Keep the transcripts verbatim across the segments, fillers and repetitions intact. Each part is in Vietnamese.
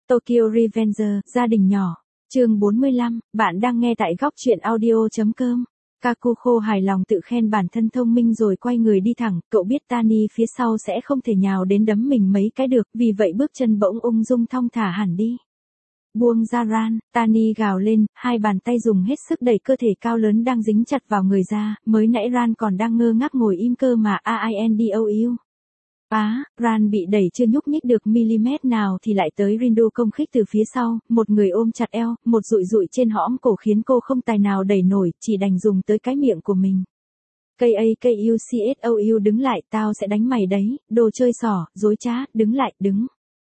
Tokyo Revenger, gia đình nhỏ. Chương bốn mươi lăm, bạn đang nghe tại góc truyện audio chấm com. Kakuko hài lòng tự khen bản thân thông minh rồi quay người đi thẳng, cậu biết Tani phía sau sẽ không thể nhào đến đấm mình mấy cái được, vì vậy bước chân bỗng ung dung thong thả hẳn đi. Buông ra Ran, Tani gào lên, hai bàn tay dùng hết sức đẩy cơ thể cao lớn đang dính chặt vào người ra, mới nãy Ran còn đang ngơ ngác ngồi im cơ mà Aindou. Á, à, Ran bị đẩy chưa nhúc nhích được mm nào thì lại tới Rindu công khích từ phía sau, một người ôm chặt eo, một dụi dụi trên hõm cổ khiến cô không tài nào đẩy nổi, chỉ đành dùng tới cái miệng của mình. Kakucou đứng lại, tao sẽ đánh mày đấy, đồ chơi xỏ, dối trá, đứng lại, đứng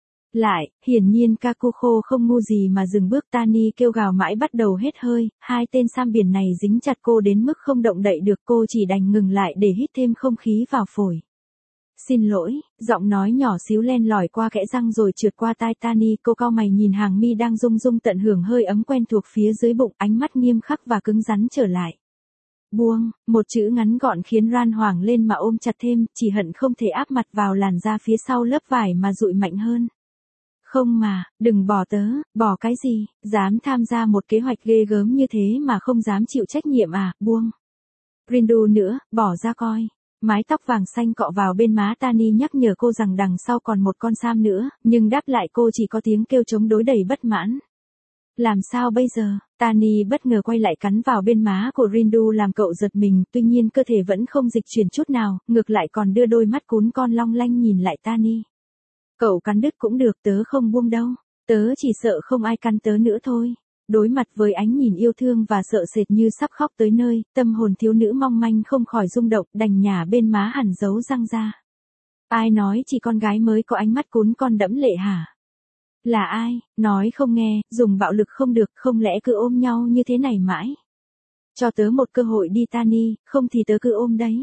lại, hiển nhiên Kakuko không ngu gì mà dừng bước. Tani kêu gào mãi bắt đầu hết hơi, hai tên sam biển này dính chặt cô đến mức không động đậy được, cô chỉ đành ngừng lại để hít thêm không khí vào phổi. Xin lỗi, giọng nói nhỏ xíu len lỏi qua kẽ răng rồi trượt qua tai Tani, cô cau mày nhìn hàng mi đang rung rung tận hưởng hơi ấm quen thuộc phía dưới bụng, ánh mắt nghiêm khắc và cứng rắn trở lại. Buông, một chữ ngắn gọn khiến Ran hoảng lên mà ôm chặt thêm, chỉ hận không thể áp mặt vào làn da phía sau lớp vải mà dụi mạnh hơn. Không mà, đừng bỏ tớ, bỏ cái gì, dám tham gia một kế hoạch ghê gớm như thế mà không dám chịu trách nhiệm à, buông. Rindu nữa, bỏ ra coi. Mái tóc vàng xanh cọ vào bên má Tani nhắc nhở cô rằng đằng sau còn một con sam nữa, nhưng đáp lại cô chỉ có tiếng kêu chống đối đầy bất mãn. Làm sao bây giờ? Tani bất ngờ quay lại cắn vào bên má của Rindu làm cậu giật mình, tuy nhiên cơ thể vẫn không dịch chuyển chút nào, ngược lại còn đưa đôi mắt cún con long lanh nhìn lại Tani. Cậu cắn đứt cũng được, tớ không buông đâu, tớ chỉ sợ không ai cắn tớ nữa thôi. Đối mặt với ánh nhìn yêu thương và sợ sệt như sắp khóc tới nơi, tâm hồn thiếu nữ mong manh không khỏi rung động, đành nhả bên má hẳn dấu răng ra. Ai nói chỉ con gái mới có ánh mắt cún con đẫm lệ hả? Là ai? Nói không nghe, dùng bạo lực không được, không lẽ cứ ôm nhau như thế này mãi? Cho tớ một cơ hội đi Tani, không thì tớ cứ ôm đấy.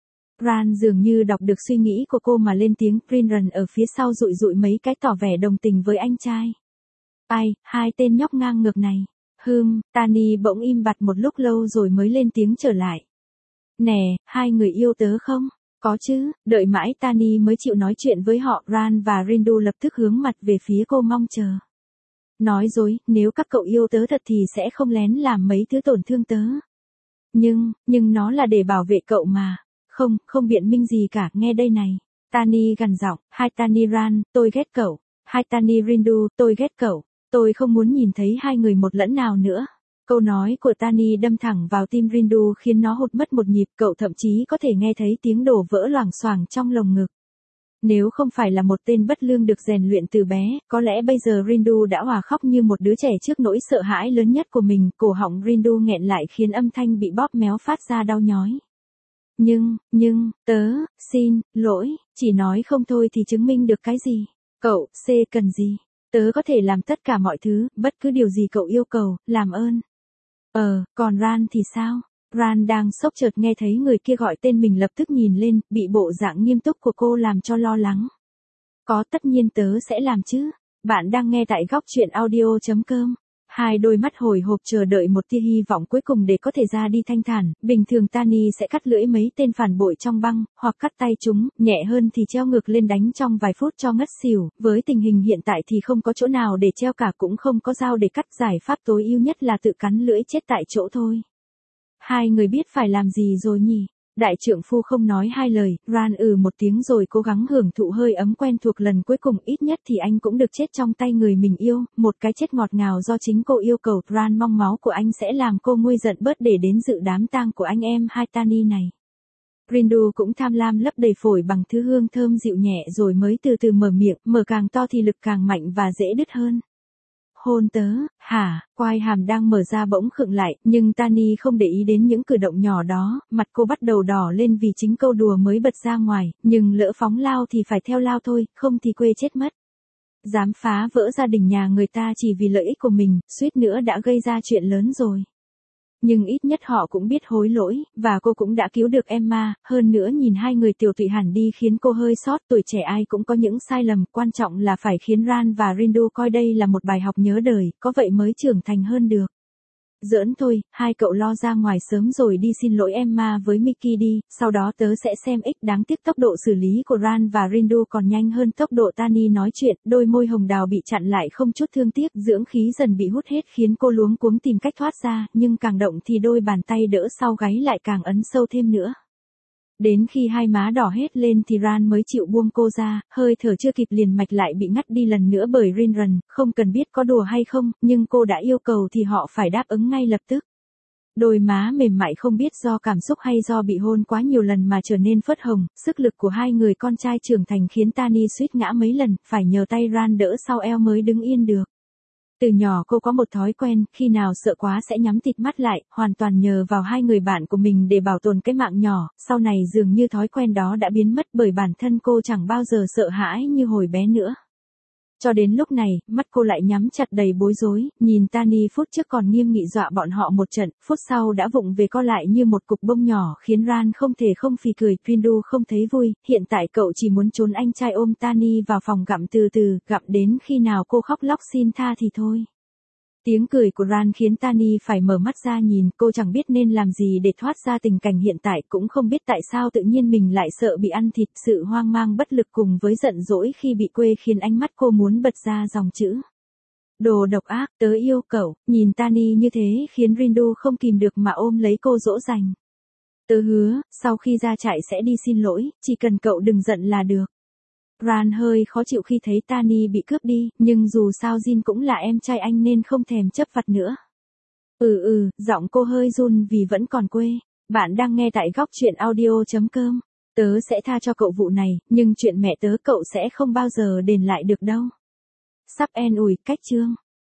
Ran dường như đọc được suy nghĩ của cô mà lên tiếng. Rinran ở phía sau dụi dụi mấy cái tỏ vẻ đồng tình với anh trai. Ai, hai tên nhóc ngang ngược này. Hừm, Tani bỗng im bặt một lúc lâu rồi mới lên tiếng trở lại. Nè, hai người yêu tớ không? Có chứ, đợi mãi Tani mới chịu nói chuyện với họ. Ran và Rindu lập tức hướng mặt về phía cô mong chờ. Nói dối, nếu các cậu yêu tớ thật thì sẽ không lén làm mấy thứ tổn thương tớ. Nhưng, nhưng nó là để bảo vệ cậu mà. Không, không biện minh gì cả, nghe đây này. Tani gằn giọng, hai Tani Ran, tôi ghét cậu. Hai Tani Rindu, tôi ghét cậu. Tôi không muốn nhìn thấy hai người một lẫn nào nữa. Câu nói của Tani đâm thẳng vào tim Rindu khiến nó hụt mất một nhịp, cậu thậm chí có thể nghe thấy tiếng đổ vỡ loảng xoảng trong lồng ngực. Nếu không phải là một tên bất lương được rèn luyện từ bé, có lẽ bây giờ Rindu đã òa khóc như một đứa trẻ trước nỗi sợ hãi lớn nhất của mình, cổ họng Rindu nghẹn lại khiến âm thanh bị bóp méo phát ra đau nhói. Nhưng, nhưng, tớ, xin, lỗi, chỉ nói không thôi thì chứng minh được cái gì? Cậu, C cần gì? Tớ có thể làm tất cả mọi thứ, bất cứ điều gì cậu yêu cầu, làm ơn. Ờ, còn Ran thì sao? Ran đang sốc chợt nghe thấy người kia gọi tên mình lập tức nhìn lên, bị bộ dạng nghiêm túc của cô làm cho lo lắng. Có, tất nhiên tớ sẽ làm chứ. Bạn đang nghe tại góc truyện audio chấm com. Hai đôi mắt hồi hộp chờ đợi một tia hy vọng cuối cùng để có thể ra đi thanh thản. Bình thường Tani sẽ cắt lưỡi mấy tên phản bội trong băng, hoặc cắt tay chúng, nhẹ hơn thì treo ngược lên đánh trong vài phút cho ngất xỉu. Với tình hình hiện tại thì không có chỗ nào để treo cả, cũng không có dao để cắt, giải pháp tối ưu nhất là tự cắn lưỡi chết tại chỗ thôi. Hai người biết phải làm gì rồi nhỉ? Đại trượng phu không nói hai lời, Ran ừ một tiếng rồi cố gắng hưởng thụ hơi ấm quen thuộc lần cuối cùng, ít nhất thì anh cũng được chết trong tay người mình yêu, một cái chết ngọt ngào do chính cô yêu cầu. Ran mong máu của anh sẽ làm cô nguôi giận bớt để đến dự đám tang của anh em hai Tani này. Rindu cũng tham lam lấp đầy phổi bằng thứ hương thơm dịu nhẹ rồi mới từ từ mở miệng, mở càng to thì lực càng mạnh và dễ đứt hơn. Hôn tớ, hả? Quai hàm đang mở ra bỗng khựng lại, nhưng Tani không để ý đến những cử động nhỏ đó, mặt cô bắt đầu đỏ lên vì chính câu đùa mới bật ra ngoài, nhưng lỡ phóng lao thì phải theo lao thôi, không thì quê chết mất. Dám phá vỡ gia đình nhà người ta chỉ vì lợi ích của mình, suýt nữa đã gây ra chuyện lớn rồi. Nhưng ít nhất họ cũng biết hối lỗi, và cô cũng đã cứu được Emma, hơn nữa nhìn hai người tiểu tụy hẳn đi khiến cô hơi xót. Tuổi trẻ ai cũng có những sai lầm, quan trọng là phải khiến Ran và Rindu coi đây là một bài học nhớ đời, có vậy mới trưởng thành hơn được. giỡn thôi, hai cậu lo ra ngoài sớm rồi đi xin lỗi Emma với Mickey đi, sau đó tớ sẽ xem ích. Đáng tiếc tốc độ xử lý của Ran và Rindu còn nhanh hơn tốc độ Tani nói chuyện, đôi môi hồng đào bị chặn lại không chút thương tiếc, dưỡng khí dần bị hút hết khiến cô luống cuống tìm cách thoát ra, nhưng càng động thì đôi bàn tay đỡ sau gáy lại càng ấn sâu thêm nữa. Đến khi hai má đỏ hết lên thì Ran mới chịu buông cô ra, hơi thở chưa kịp liền mạch lại bị ngắt đi lần nữa bởi Rinran, không cần biết có đùa hay không, nhưng cô đã yêu cầu thì họ phải đáp ứng ngay lập tức. Đôi má mềm mại không biết do cảm xúc hay do bị hôn quá nhiều lần mà trở nên phớt hồng, sức lực của hai người con trai trưởng thành khiến Tani suýt ngã mấy lần, phải nhờ tay Ran đỡ sau eo mới đứng yên được. Từ nhỏ cô có một thói quen, khi nào sợ quá sẽ nhắm tịt mắt lại, hoàn toàn nhờ vào hai người bạn của mình để bảo tồn cái mạng nhỏ, sau này dường như thói quen đó đã biến mất bởi bản thân cô chẳng bao giờ sợ hãi như hồi bé nữa. Cho đến lúc này, mắt cô lại nhắm chặt đầy bối rối, nhìn Tani phút trước còn nghiêm nghị dọa bọn họ một trận, phút sau đã vụng về co lại như một cục bông nhỏ khiến Ran không thể không phì cười. Rindu không thấy vui, hiện tại cậu chỉ muốn trốn anh trai ôm Tani vào phòng gặm từ từ, gặm đến khi nào cô khóc lóc xin tha thì thôi. Tiếng cười của Ran khiến Tani phải mở mắt ra nhìn, cô chẳng biết nên làm gì để thoát ra tình cảnh hiện tại, cũng không biết tại sao tự nhiên mình lại sợ bị ăn thịt, sự hoang mang bất lực cùng với giận dỗi khi bị quê khiến ánh mắt cô muốn bật ra dòng chữ. Đồ độc ác, tớ yêu cậu. Nhìn Tani như thế khiến Rindu không kìm được mà ôm lấy cô dỗ dành. Tớ hứa, sau khi ra trại sẽ đi xin lỗi, chỉ cần cậu đừng giận là được. Ran hơi khó chịu khi thấy Tani bị cướp đi, nhưng dù sao Jin cũng là em trai anh nên không thèm chấp vặt nữa. Ừ ừ, giọng cô hơi run vì vẫn còn quê. Bạn đang nghe tại góc truyện audio chấm com. Tớ sẽ tha cho cậu vụ này, nhưng chuyện mẹ tớ cậu sẽ không bao giờ đền lại được đâu. Sắp en ủi cách chương.